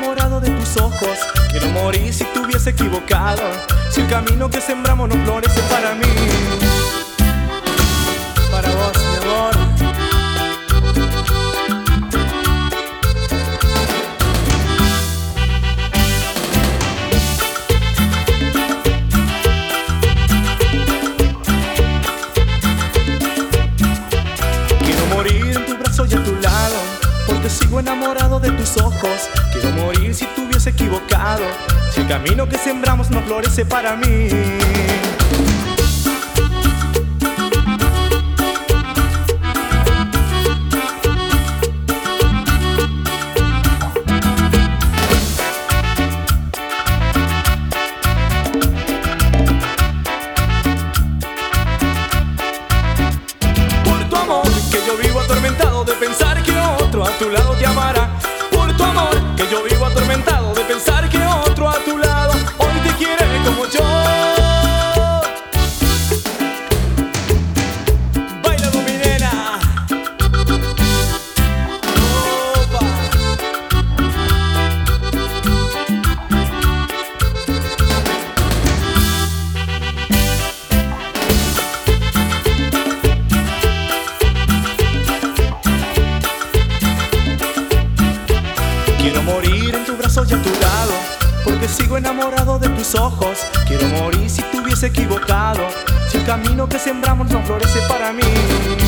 enamorado de tus ojos. Quiero morir si te hubiese equivocado, si el camino que sembramos no florece para mí. Para vos, mi amor. Quiero morir en tu brazo y a tu lado, porque sigo enamorado de tus ojos. Quiero morir si te hubiese equivocado, si el camino que sembramos no florece para mí. Por tu amor que yo vivo atormentado de pensar que otro a tu lado te amará. Por tu amor que yo vivo atormentado de pensar que otro a tu lado hoy te quiere como yo. Baila con mi nena. Opa. Quiero morir en tu brazo y a tu lado, porque sigo enamorado de tus ojos. Quiero morir si te hubiese equivocado, si el camino que sembramos no florece para mí.